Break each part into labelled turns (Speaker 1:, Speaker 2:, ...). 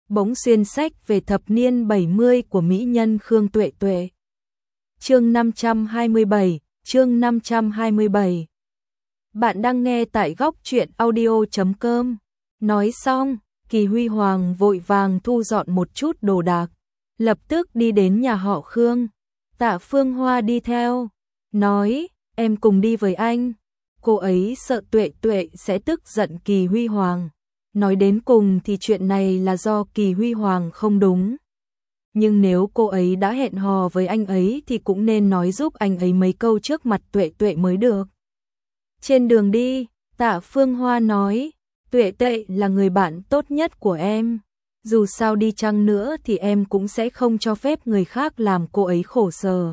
Speaker 1: bỗng xuyên sách về thập niên 70 của mỹ nhân Khương Tuệ Tuệ. Chương 527, chương 527. Bạn đang nghe tại góc truyện audio.com. Nói xong, Kỳ Huy Hoàng vội vàng thu dọn một chút đồ đạc, lập tức đi đến nhà họ Khương. Tạ Phương Hoa đi theo, nói, em cùng đi với anh. Cô ấy sợ Tuệ Tuệ sẽ tức giận Kỳ Huy Hoàng. Nói đến cùng thì chuyện này là do Kỳ Huy Hoàng không đúng. Nhưng nếu cô ấy đã hẹn hò với anh ấy thì cũng nên nói giúp anh ấy mấy câu trước mặt Tuệ Tuệ mới được. Trên đường đi, Tạ Phương Hoa nói, Tuệ Tuệ là người bạn tốt nhất của em. Dù sao đi chăng nữa thì em cũng sẽ không cho phép người khác làm cô ấy khổ sở.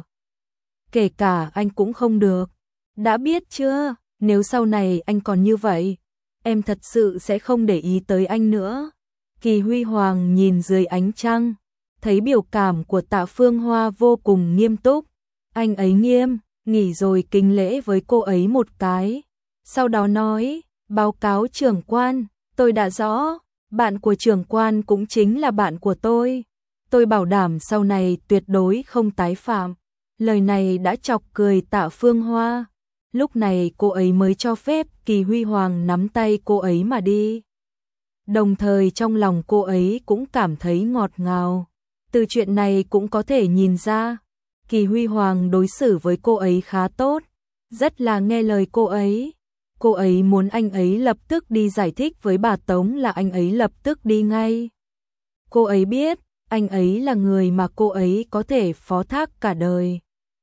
Speaker 1: Kể cả anh cũng không được. Đã biết chưa, nếu sau này anh còn như vậy, em thật sự sẽ không để ý tới anh nữa. Kỳ Huy Hoàng nhìn dưới ánh trăng, thấy biểu cảm của Tạ Phương Hoa vô cùng nghiêm túc. Anh ấy nghiêm, nghỉ rồi kính lễ với cô ấy một cái. Sau đó nói, báo cáo trưởng quan, tôi đã rõ, bạn của trưởng quan cũng chính là bạn của tôi. Tôi bảo đảm sau này tuyệt đối không tái phạm. Lời này đã chọc cười Tạ Phương Hoa. Lúc này cô ấy mới cho phép Kỳ Huy Hoàng nắm tay cô ấy mà đi. Đồng thời trong lòng cô ấy cũng cảm thấy ngọt ngào. Từ chuyện này cũng có thể nhìn ra, Kỳ Huy Hoàng đối xử với cô ấy khá tốt, rất là nghe lời cô ấy. Cô ấy muốn anh ấy lập tức đi giải thích với bà Tống là anh ấy lập tức đi ngay. Cô ấy biết, anh ấy là người mà cô ấy có thể phó thác cả đời.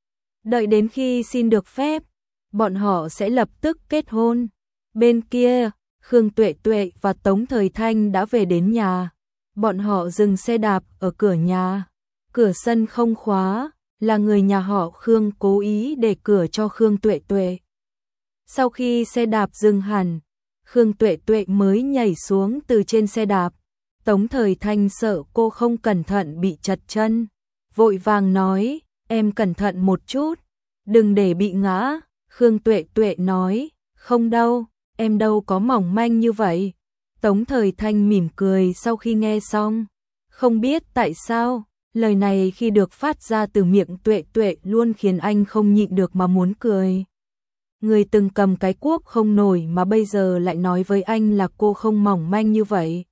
Speaker 1: Đợi đến khi xin được phép, bọn họ sẽ lập tức kết hôn. Bên kia, Khương Tuệ Tuệ và Tống Thời Thanh đã về đến nhà. Bọn họ dừng xe đạp ở cửa nhà. Cửa sân không khóa, là người nhà họ Khương cố ý để cửa cho Khương Tuệ Tuệ. Sau khi xe đạp dừng hẳn, Khương Tuệ Tuệ mới nhảy xuống từ trên xe đạp. Tống Thời Thanh sợ cô không cẩn thận bị trật chân, vội vàng nói, em cẩn thận một chút, đừng để bị ngã. Khương Tuệ Tuệ nói, không đâu, em đâu có mỏng manh như vậy. Tống Thời Thanh mỉm cười sau khi nghe xong. Không biết tại sao, lời này khi được phát ra từ miệng Tuệ Tuệ luôn khiến anh không nhịn được mà muốn cười. Người từng cầm cái cuốc không nổi mà bây giờ lại nói với anh là cô không mỏng manh như vậy.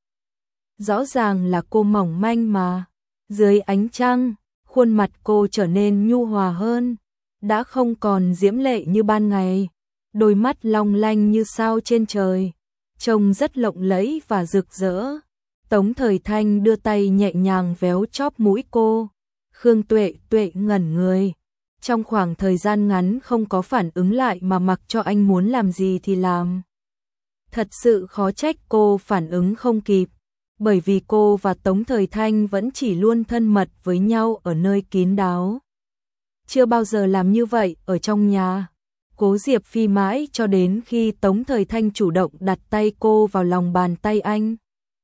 Speaker 1: Rõ ràng là cô mỏng manh mà. Dưới ánh trăng, khuôn mặt cô trở nên nhu hòa hơn, đã không còn diễm lệ như ban ngày. Đôi mắt long lanh như sao trên trời, trông rất lộng lẫy và rực rỡ. Tống Thời Thanh đưa tay nhẹ nhàng véo chóp mũi cô. Khương Tuệ Tuệ ngẩn người. Trong khoảng thời gian ngắn không có phản ứng lại mà mặc cho anh muốn làm gì thì làm. Thật sự khó trách cô phản ứng không kịp, bởi vì cô và Tống Thời Thanh vẫn chỉ luôn thân mật với nhau ở nơi kín đáo. Chưa bao giờ làm như vậy ở trong nhà. Cố Diệp Phi mãi cho đến khi Tống Thời Thanh chủ động đặt tay cô vào lòng bàn tay anh,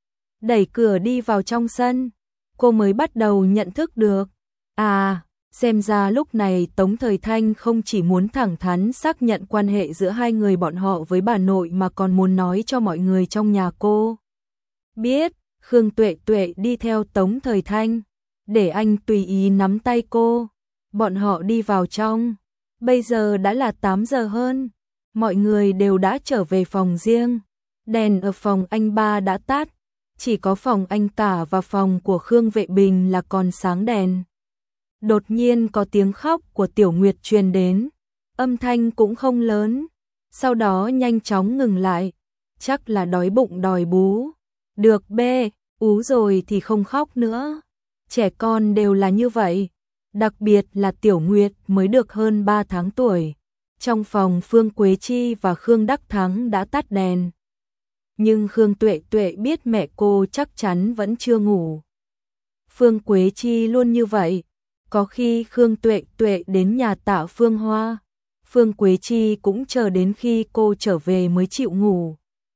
Speaker 1: đẩy cửa đi vào trong sân, cô mới bắt đầu nhận thức được. À, xem ra lúc này Tống Thời Thanh không chỉ muốn thẳng thắn xác nhận quan hệ giữa hai người bọn họ với bà nội mà còn muốn nói cho mọi người trong nhà cô biết. Khương Tuệ Tuệ đi theo Tống Thời Thanh, để anh tùy ý nắm tay cô. Bọn họ đi vào trong. Bây giờ đã là 8 giờ hơn. Mọi người đều đã trở về phòng riêng. Đèn ở phòng anh ba đã tắt. Chỉ có phòng anh cả và phòng của Khương Vệ Bình là còn sáng đèn. Đột nhiên có tiếng khóc của Tiểu Nguyệt truyền đến. Âm thanh cũng không lớn. Sau đó nhanh chóng ngừng lại. Chắc là đói bụng đòi bú. Được bê, ú rồi thì không khóc nữa. Trẻ con đều là như vậy. Đặc biệt là Tiểu Nguyệt mới được hơn 3 tháng tuổi. Trong phòng Phương Quế Chi và Khương Đắc Thắng đã tắt đèn. Nhưng Khương Tuệ Tuệ biết mẹ cô chắc chắn vẫn chưa ngủ. Phương Quế Chi luôn như vậy. Có khi Khương Tuệ Tuệ đến nhà Tạ Phương Hoa, Phương Quế Chi cũng chờ đến khi cô trở về mới chịu ngủ.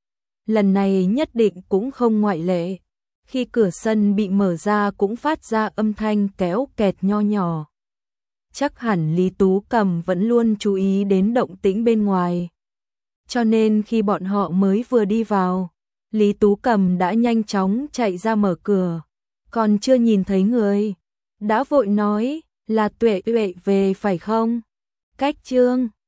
Speaker 1: Lần này nhất định cũng không ngoại lệ. Khi cửa sân bị mở ra cũng phát ra âm thanh kéo kẹt nho nhỏ. Chắc hẳn Lý Tú Cầm vẫn luôn chú ý đến động tĩnh bên ngoài. Cho nên khi bọn họ mới vừa đi vào, Lý Tú Cầm đã nhanh chóng chạy ra mở cửa. còn chưa nhìn thấy người, đã vội nói là Tuệ Tuệ về phải không? Cách Trương